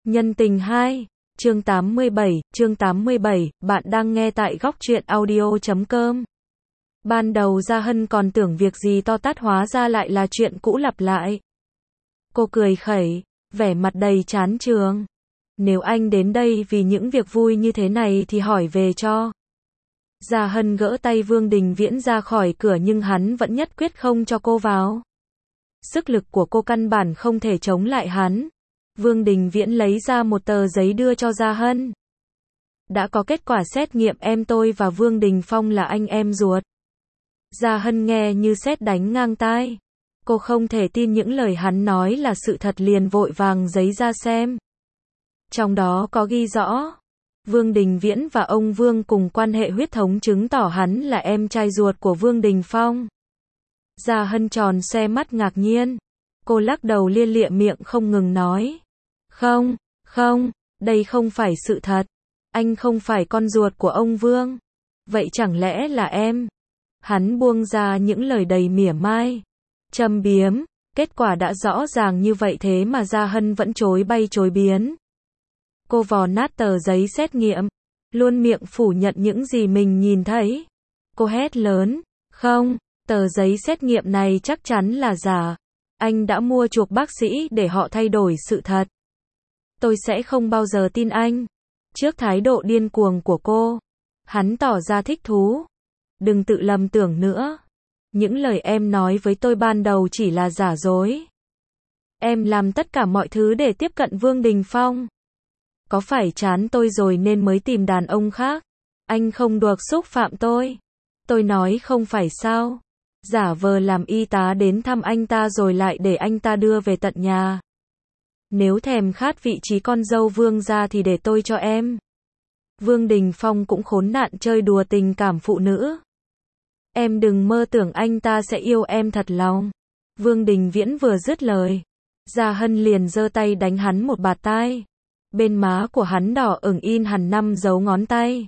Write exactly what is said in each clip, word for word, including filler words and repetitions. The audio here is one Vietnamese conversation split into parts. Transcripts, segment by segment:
Nhân tình hai, chương tám mươi bảy, chương tám mươi bảy, bạn đang nghe tại góc truyện audio chấm com. Ban đầu Gia Hân còn tưởng việc gì to tát hóa ra lại là chuyện cũ lặp lại. Cô cười khẩy, vẻ mặt đầy chán chường. Nếu anh đến đây vì những việc vui như thế này thì hỏi về cho. Gia Hân gỡ tay Vương Đình Viễn ra khỏi cửa nhưng hắn vẫn nhất quyết không cho cô vào. Sức lực của cô căn bản không thể chống lại hắn. Vương Đình Viễn lấy ra một tờ giấy đưa cho Gia Hân. Đã có kết quả xét nghiệm, em tôi và Vương Đình Phong là anh em ruột. Gia Hân nghe như sét đánh ngang tai. Cô không thể tin những lời hắn nói là sự thật, liền vội vàng giấy ra xem. Trong đó có ghi rõ, Vương Đình Viễn và ông Vương cùng quan hệ huyết thống, chứng tỏ hắn là em trai ruột của Vương Đình Phong. Gia Hân tròn xoe mắt ngạc nhiên. Cô lắc đầu lia lịa, miệng không ngừng nói. Không, không, đây không phải sự thật. Anh không phải con ruột của ông Vương. Vậy chẳng lẽ là em? Hắn buông ra những lời đầy mỉa mai, châm biếm. Kết quả đã rõ ràng như vậy thế mà Gia Hân vẫn chối bay chối biến. Cô vò nát tờ giấy xét nghiệm, luôn miệng phủ nhận những gì mình nhìn thấy. Cô hét lớn, không, tờ giấy xét nghiệm này chắc chắn là giả. Anh đã mua chuộc bác sĩ để họ thay đổi sự thật. Tôi sẽ không bao giờ tin anh. Trước thái độ điên cuồng của cô, hắn tỏ ra thích thú. Đừng tự lầm tưởng nữa. Những lời em nói với tôi ban đầu chỉ là giả dối. Em làm tất cả mọi thứ để tiếp cận Vương Đình Phong. Có phải chán tôi rồi nên mới tìm đàn ông khác? Anh không được xúc phạm tôi. Tôi nói không phải sao? Giả vờ làm y tá đến thăm anh ta rồi lại để anh ta đưa về tận nhà. Nếu thèm khát vị trí con dâu Vương gia thì để tôi cho em. Vương Đình Phong cũng khốn nạn chơi đùa tình cảm phụ nữ. Em đừng mơ tưởng anh ta sẽ yêu em thật lòng. Vương Đình Viễn vừa dứt lời, Gia Hân liền giơ tay đánh hắn một bạt tai. Bên má của hắn đỏ ửng in hẳn năm dấu ngón tay.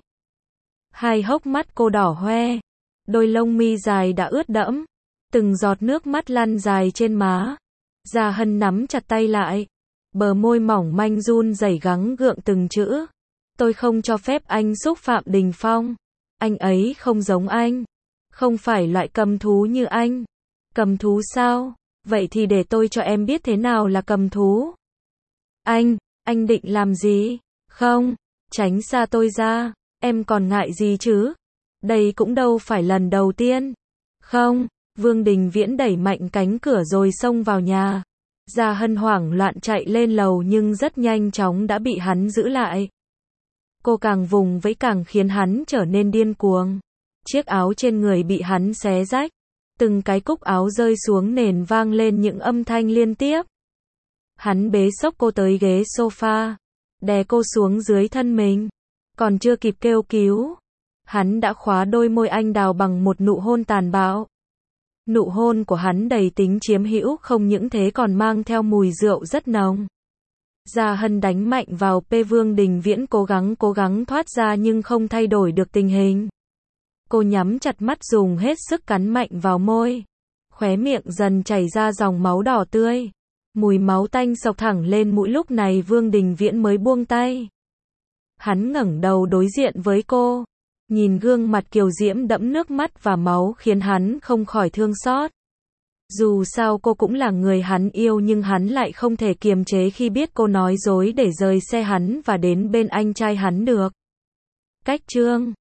Hai hốc mắt cô đỏ hoe. Đôi lông mi dài đã ướt đẫm. Từng giọt nước mắt lăn dài trên má. Gia Hân nắm chặt tay lại. Bờ môi mỏng manh run rẩy gắng gượng từng chữ. Tôi không cho phép anh xúc phạm Đình Phong. Anh ấy không giống anh. Không phải loại cầm thú như anh. Cầm thú sao? Vậy thì để tôi cho em biết thế nào là cầm thú. Anh, anh định làm gì? Không, tránh xa tôi ra. Em còn ngại gì chứ? Đây cũng đâu phải lần đầu tiên. Không, Vương Đình Viễn đẩy mạnh cánh cửa rồi xông vào nhà. Gia Hân hoảng loạn chạy lên lầu nhưng rất nhanh chóng đã bị hắn giữ lại. Cô càng vùng vẫy càng khiến hắn trở nên điên cuồng. Chiếc áo trên người bị hắn xé rách. Từng cái cúc áo rơi xuống nền vang lên những âm thanh liên tiếp. Hắn bế xốc cô tới ghế sofa, đè cô xuống dưới thân mình. Còn chưa kịp kêu cứu, hắn đã khóa đôi môi anh đào bằng một nụ hôn tàn bạo. Nụ hôn của hắn đầy tính chiếm hữu, không những thế còn mang theo mùi rượu rất nồng. Gia Hân đánh mạnh vào P. Vương Đình Viễn cố gắng cố gắng thoát ra nhưng không thay đổi được tình hình. Cô nhắm chặt mắt dùng hết sức cắn mạnh vào môi. Khóe miệng dần chảy ra dòng máu đỏ tươi. Mùi máu tanh xộc thẳng lên mũi, lúc này Vương Đình Viễn mới buông tay. Hắn ngẩng đầu đối diện với cô. Nhìn gương mặt kiều diễm đẫm nước mắt và máu khiến hắn không khỏi thương xót. Dù sao cô cũng là người hắn yêu nhưng hắn lại không thể kiềm chế khi biết cô nói dối để rời xe hắn và đến bên anh trai hắn được. Cách chương